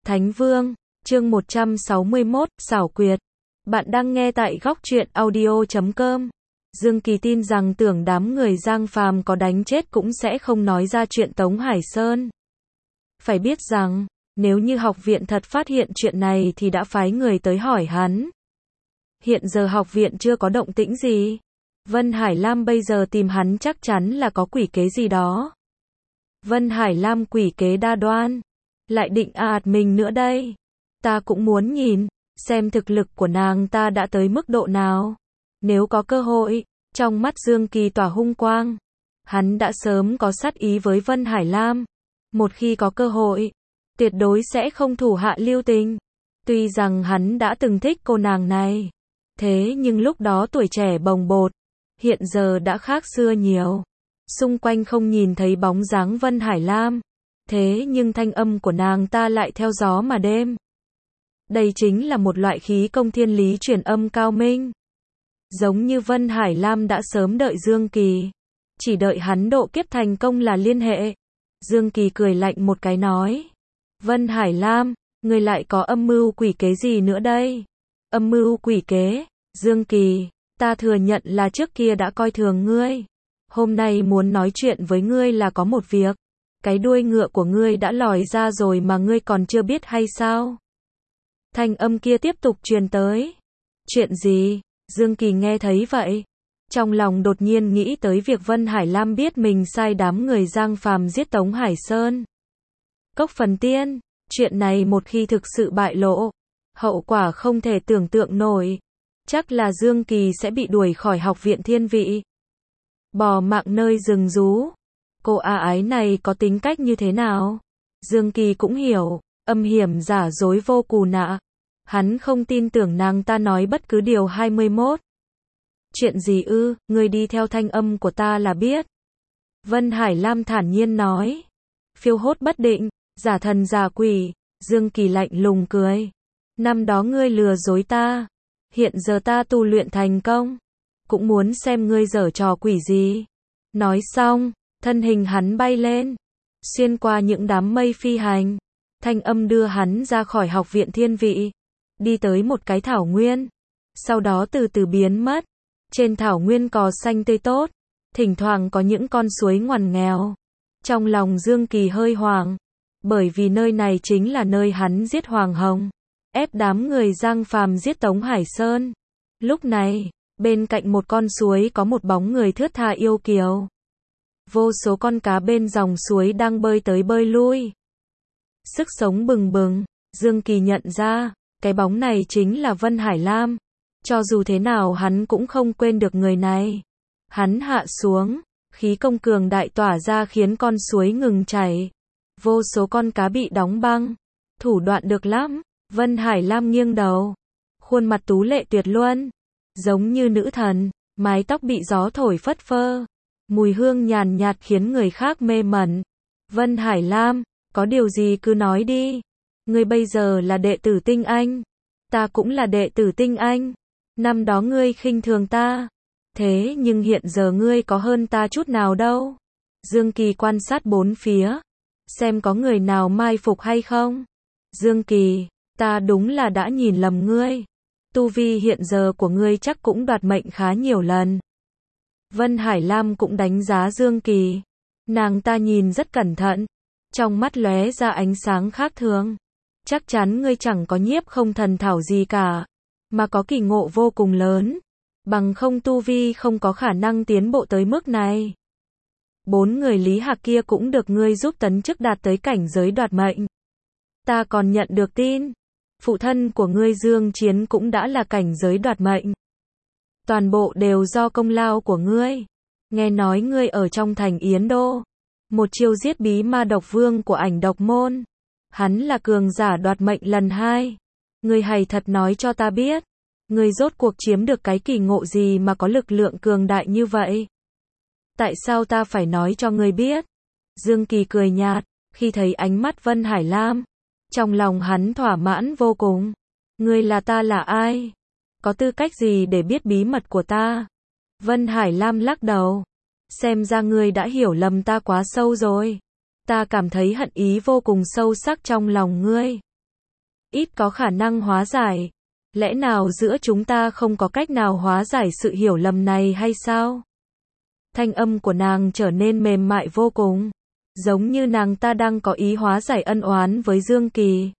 Thánh Vương, chương 161, xảo quyệt. Bạn đang nghe tại góc truyện audio.com. Dương Kỳ tin rằng tưởng đám người Giang Phàm có đánh chết cũng sẽ không nói ra chuyện Tống Hải Sơn. Phải biết rằng, nếu như học viện thật phát hiện chuyện này thì đã phái người tới hỏi hắn. Hiện giờ học viện chưa có động tĩnh gì. Vân Hải Lam bây giờ tìm hắn chắc chắn là có quỷ kế gì đó. Vân Hải Lam quỷ kế đa đoan. Lại định ạt mình nữa đây. Ta cũng muốn nhìn, xem thực lực của nàng ta đã tới mức độ nào. Nếu có cơ hội, trong mắt Dương Kỳ tỏa hung quang. Hắn đã sớm có sát ý với Vân Hải Lam. Một khi có cơ hội, tuyệt đối sẽ không thủ hạ lưu tình. Tuy rằng hắn đã từng thích cô nàng này. Thế nhưng lúc đó tuổi trẻ bồng bột. Hiện giờ đã khác xưa nhiều. Xung quanh không nhìn thấy bóng dáng Vân Hải Lam. Thế nhưng thanh âm của nàng ta lại theo gió mà đêm. Đây chính là một loại khí công thiên lý truyền âm cao minh. Giống như Vân Hải Lam đã sớm đợi Dương Kỳ. Chỉ đợi hắn độ kiếp thành công là liên hệ. Dương Kỳ cười lạnh một cái nói. Vân Hải Lam, ngươi lại có âm mưu quỷ kế gì nữa đây? Âm mưu quỷ kế, Dương Kỳ, ta thừa nhận là trước kia đã coi thường ngươi. Hôm nay muốn nói chuyện với ngươi là có một việc. Cái đuôi ngựa của ngươi đã lòi ra rồi mà ngươi còn chưa biết hay sao? Thanh âm kia tiếp tục truyền tới. Chuyện gì? Dương Kỳ nghe thấy vậy. Trong lòng đột nhiên nghĩ tới việc Vân Hải Lam biết mình sai đám người Giang Phàm giết Tống Hải Sơn. Cốc Phần Tiên, chuyện này một khi thực sự bại lộ, hậu quả không thể tưởng tượng nổi. Chắc là Dương Kỳ sẽ bị đuổi khỏi học viện thiên vị. Bò mạng nơi rừng rú. Cô ái này có tính cách như thế nào? Dương Kỳ cũng hiểu, âm hiểm giả dối vô cù nạ. Hắn không tin tưởng nàng ta nói bất cứ điều 21. Chuyện gì ư, ngươi đi theo thanh âm của ta là biết. Vân Hải Lam thản nhiên nói. Phiêu hốt bất định, giả thần giả quỷ. Dương Kỳ lạnh lùng cười. Năm đó ngươi lừa dối ta. Hiện giờ ta tu luyện thành công. Cũng muốn xem ngươi giở trò quỷ gì. Nói xong, thân hình hắn bay lên. Xuyên qua những đám mây phi hành. Thanh âm đưa hắn ra khỏi học viện thiên vị. Đi tới một cái thảo nguyên. Sau đó từ từ biến mất. Trên thảo nguyên cỏ xanh tươi tốt. Thỉnh thoảng có những con suối ngoằn nghèo. Trong lòng Dương Kỳ hơi hoảng. Bởi vì nơi này chính là nơi hắn giết Hoàng Hồng. Ép đám người Giang Phàm giết Tống Hải Sơn. Lúc này, bên cạnh một con suối có một bóng người thướt tha yêu kiều. Vô số con cá bên dòng suối đang bơi tới bơi lui. Sức sống bừng bừng, Dương Kỳ nhận ra, cái bóng này chính là Vân Hải Lam. Cho dù thế nào hắn cũng không quên được người này. Hắn hạ xuống, khí công cường đại tỏa ra khiến con suối ngừng chảy. Vô số con cá bị đóng băng. Thủ đoạn được lắm. Vân Hải Lam nghiêng đầu. Khuôn mặt tú lệ tuyệt luân. Giống như nữ thần, mái tóc bị gió thổi phất phơ. Mùi hương nhàn nhạt khiến người khác mê mẩn. Vân Hải Lam, có điều gì cứ nói đi. Ngươi bây giờ là đệ tử Tinh Anh. Ta cũng là đệ tử Tinh Anh. Năm đó ngươi khinh thường ta. Thế nhưng hiện giờ ngươi có hơn ta chút nào đâu. Dương Kỳ quan sát bốn phía. Xem có người nào mai phục hay không. Dương Kỳ, ta đúng là đã nhìn lầm ngươi. Tu vi hiện giờ của ngươi chắc cũng đoạt mệnh khá nhiều lần. Vân Hải Lam cũng đánh giá Dương Kỳ. Nàng ta nhìn rất cẩn thận. Trong mắt lóe ra ánh sáng khác thường. Chắc chắn ngươi chẳng có nhiếp không thần thảo gì cả. Mà có kỳ ngộ vô cùng lớn. Bằng không tu vi không có khả năng tiến bộ tới mức này. 4 người Lý Hạc kia cũng được ngươi giúp tấn chức đạt tới cảnh giới đoạt mệnh. Ta còn nhận được tin. Phụ thân của ngươi Dương Chiến cũng đã là cảnh giới đoạt mệnh. Toàn bộ đều do công lao của ngươi. Nghe nói ngươi ở trong thành Yến Đô. Một chiêu giết bí ma độc vương của Ảnh Độc Môn. Hắn là cường giả đoạt mệnh lần 2. Ngươi hãy thật nói cho ta biết. Ngươi rốt cuộc chiếm được cái kỳ ngộ gì mà có lực lượng cường đại như vậy? Tại sao ta phải nói cho ngươi biết? Dương Kỳ cười nhạt, khi thấy ánh mắt Vân Hải Lam. Trong lòng hắn thỏa mãn vô cùng. Ngươi là ta là ai? Có tư cách gì để biết bí mật của ta? Vân Hải Lam lắc đầu. Xem ra ngươi đã hiểu lầm ta quá sâu rồi. Ta cảm thấy hận ý vô cùng sâu sắc trong lòng ngươi. ít có khả năng hóa giải. Lẽ nào giữa chúng ta không có cách nào hóa giải sự hiểu lầm này hay sao? Thanh âm của nàng trở nên mềm mại vô cùng, giống như nàng ta đang có ý hóa giải ân oán với Dương Kỳ.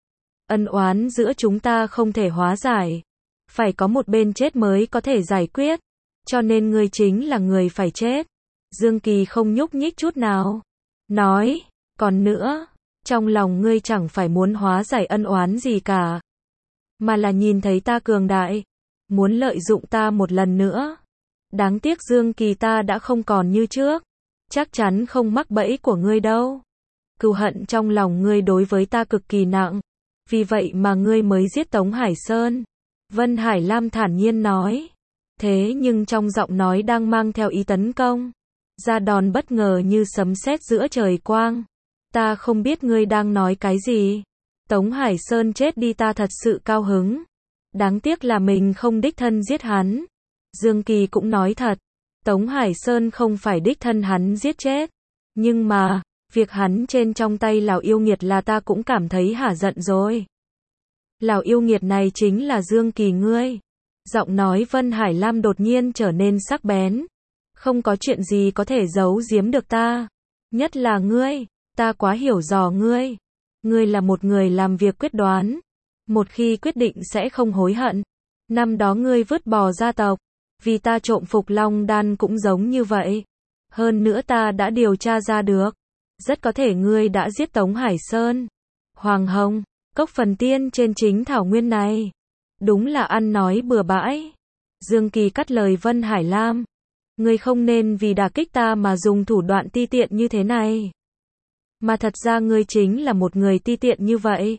Ân oán giữa chúng ta không thể hóa giải, phải có một bên chết mới có thể giải quyết, cho nên ngươi chính là người phải chết. Dương Kỳ không nhúc nhích chút nào, nói, còn nữa, trong lòng ngươi chẳng phải muốn hóa giải ân oán gì cả, mà là nhìn thấy ta cường đại, muốn lợi dụng ta một lần nữa. Đáng tiếc Dương Kỳ, ta đã không còn như trước, chắc chắn không mắc bẫy của ngươi đâu. Cừu hận trong lòng ngươi đối với ta cực kỳ nặng, vì vậy mà ngươi mới giết Tống Hải Sơn. Vân Hải Lam thản nhiên nói, thế nhưng trong giọng nói đang mang theo ý tấn công, ra đòn bất ngờ như sấm sét giữa trời quang. Ta không biết ngươi đang nói cái gì. Tống Hải Sơn chết đi ta thật sự cao hứng, đáng tiếc là mình không đích thân giết hắn. Dương Kỳ cũng nói thật, Tống Hải Sơn không phải đích thân hắn giết chết, nhưng mà, việc hắn trên trong tay lão yêu nghiệt là ta cũng cảm thấy hả giận rồi. Lão yêu nghiệt này chính là Dương Kỳ ngươi. Giọng nói Vân Hải Lam đột nhiên trở nên sắc bén. Không có chuyện gì có thể giấu giếm được ta. Nhất là ngươi, ta quá hiểu rõ ngươi. Ngươi là một người làm việc quyết đoán. Một khi quyết định sẽ không hối hận. Năm đó ngươi vứt bỏ gia tộc, vì ta trộm Phục Long Đan cũng giống như vậy. Hơn nữa ta đã điều tra ra được, rất có thể ngươi đã giết Tống Hải Sơn. Hoàng Hồng, cốc phần tiên trên chính thảo nguyên này, đúng là ăn nói bừa bãi. Dương Kỳ cắt lời Vân Hải Lam, ngươi không nên vì đả kích ta mà dùng thủ đoạn ti tiện như thế này. Mà thật ra ngươi chính là một người ti tiện như vậy.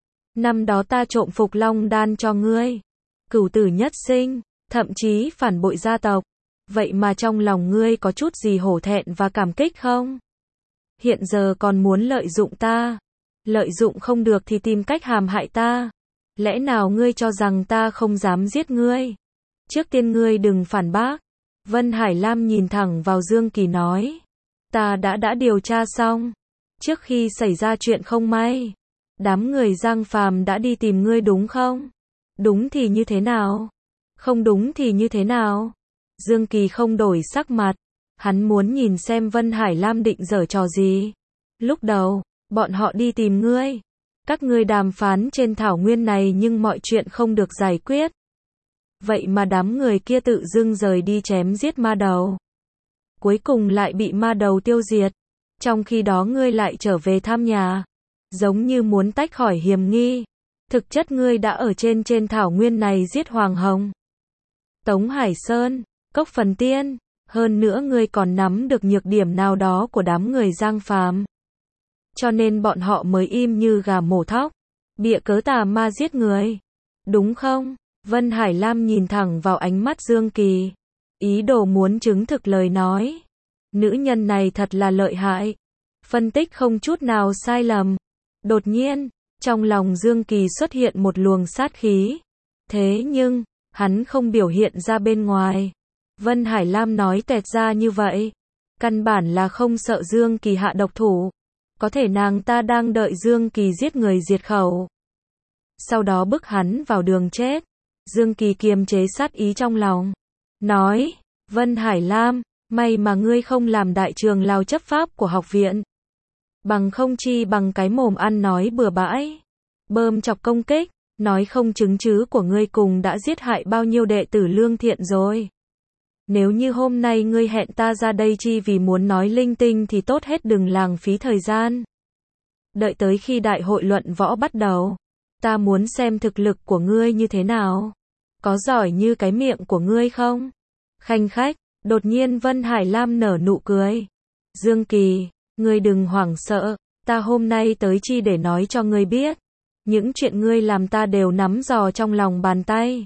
Năm đó ta trộm Phục Long Đan cho ngươi, cửu tử nhất sinh, thậm chí phản bội gia tộc. Vậy mà trong lòng ngươi có chút gì hổ thẹn và cảm kích không? Hiện giờ còn muốn lợi dụng ta. Lợi dụng không được thì tìm cách hãm hại ta. Lẽ nào ngươi cho rằng ta không dám giết ngươi? Trước tiên ngươi đừng phản bác. Vân Hải Lam nhìn thẳng vào Dương Kỳ nói, ta đã điều tra xong. Trước khi xảy ra chuyện không may, đám người Giang Phàm đã đi tìm ngươi đúng không? Đúng thì như thế nào? Không đúng thì như thế nào? Dương Kỳ không đổi sắc mặt, hắn muốn nhìn xem Vân Hải Lam định giở trò gì. Lúc đầu, bọn họ đi tìm ngươi, các ngươi đàm phán trên thảo nguyên này nhưng mọi chuyện không được giải quyết. Vậy mà đám người kia tự dưng rời đi chém giết ma đầu. Cuối cùng lại bị ma đầu tiêu diệt. Trong khi đó ngươi lại trở về thăm nhà, giống như muốn tách khỏi hiểm nghi. Thực chất ngươi đã ở trên thảo nguyên này giết Hoàng Hồng, Tống Hải Sơn, cốc phần tiên. Hơn nữa ngươi còn nắm được nhược điểm nào đó của đám người Giang Phàm, cho nên bọn họ mới im như gà mổ thóc, bịa cớ tà ma giết người. Đúng không? Vân Hải Lam nhìn thẳng vào ánh mắt Dương Kỳ, ý đồ muốn chứng thực lời nói. Nữ nhân này thật là lợi hại, phân tích không chút nào sai lầm. Đột nhiên, trong lòng Dương Kỳ xuất hiện một luồng sát khí. Thế nhưng, hắn không biểu hiện ra bên ngoài. Vân Hải Lam nói tẹt ra như vậy, căn bản là không sợ Dương Kỳ hạ độc thủ. Có thể nàng ta đang đợi Dương Kỳ giết người diệt khẩu, sau đó bức hắn vào đường chết. Dương Kỳ kiềm chế sát ý trong lòng, nói, Vân Hải Lam, may mà ngươi không làm đại trường lao chấp pháp của học viện. Bằng không chi bằng cái mồm ăn nói bừa bãi, bơm chọc công kích, nói không chứng chứ của ngươi cùng đã giết hại bao nhiêu đệ tử lương thiện rồi. Nếu như hôm nay ngươi hẹn ta ra đây chi vì muốn nói linh tinh thì tốt hết đừng lãng phí thời gian. Đợi tới khi đại hội luận võ bắt đầu, ta muốn xem thực lực của ngươi như thế nào. Có giỏi như cái miệng của ngươi không? Khanh khách, đột nhiên Vân Hải Lam nở nụ cười. Dương Kỳ, ngươi đừng hoảng sợ, ta hôm nay tới chi để nói cho ngươi biết. Những chuyện ngươi làm ta đều nắm giò trong lòng bàn tay.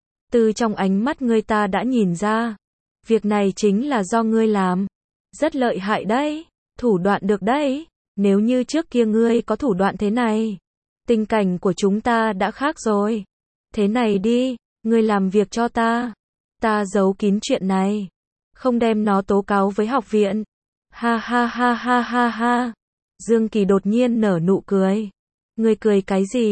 Từ trong ánh mắt ngươi ta đã nhìn ra, việc này chính là do ngươi làm. Rất lợi hại đấy, thủ đoạn được đấy. Nếu như trước kia ngươi có thủ đoạn thế này, tình cảnh của chúng ta đã khác rồi. Thế này đi, ngươi làm việc cho ta. Ta giấu kín chuyện này, không đem nó tố cáo với học viện. Ha ha ha ha ha ha. Dương Kỳ đột nhiên nở nụ cười. Ngươi cười cái gì?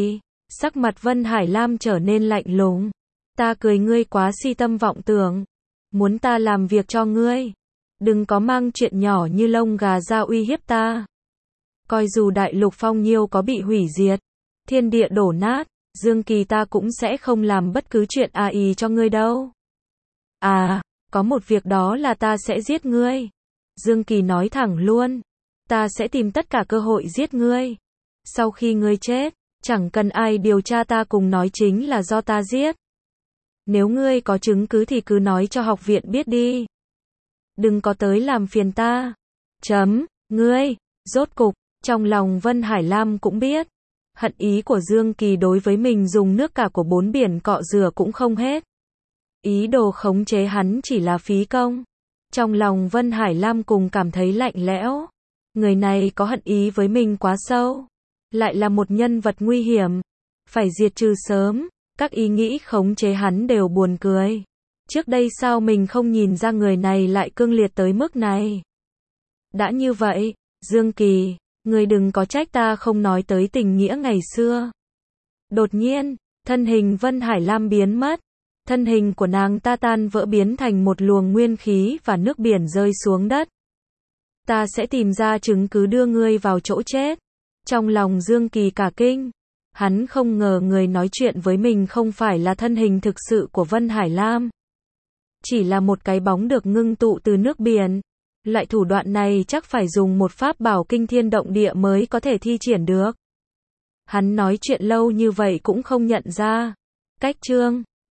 Sắc mặt Vân Hải Lam trở nên lạnh lùng. Ta cười ngươi quá si tâm vọng tưởng. Muốn ta làm việc cho ngươi. Đừng có mang chuyện nhỏ như lông gà ra uy hiếp ta. Coi dù đại lục phong nhiêu có bị hủy diệt, thiên địa đổ nát, Dương Kỳ ta cũng sẽ không làm bất cứ chuyện AI cho ngươi đâu. À, có một việc đó là ta sẽ giết ngươi. Dương Kỳ nói thẳng luôn. Ta sẽ tìm tất cả cơ hội giết ngươi. Sau khi ngươi chết, chẳng cần ai điều tra ta cùng nói chính là do ta giết. Nếu ngươi có chứng cứ thì cứ nói cho học viện biết đi. Đừng có tới làm phiền ta. Ngươi, rốt cục, trong lòng Vân Hải Lam cũng biết. Hận ý của Dương Kỳ đối với mình dùng nước cả của 4 biển cọ rửa cũng không hết. Ý đồ khống chế hắn chỉ là phí công. Trong lòng Vân Hải Lam cùng cảm thấy lạnh lẽo. Người này có hận ý với mình quá sâu. Lại là một nhân vật nguy hiểm. Phải diệt trừ sớm. Các ý nghĩ khống chế hắn đều buồn cười. Trước đây sao mình không nhìn ra người này lại cương liệt tới mức này. Đã như vậy, Dương Kỳ, ngươi đừng có trách ta không nói tới tình nghĩa ngày xưa. Đột nhiên, thân hình Vân Hải Lam biến mất. Thân hình của nàng ta tan vỡ biến thành một luồng nguyên khí và nước biển rơi xuống đất. Ta sẽ tìm ra chứng cứ đưa ngươi vào chỗ chết. Trong lòng Dương Kỳ cả kinh. Hắn không ngờ người nói chuyện với mình không phải là thân hình thực sự của Vân Hải Lam. Chỉ là một cái bóng được ngưng tụ từ nước biển. Loại thủ đoạn này chắc phải dùng một pháp bảo kinh thiên động địa mới có thể thi triển được. Hắn nói chuyện lâu như vậy cũng không nhận ra. Cách chương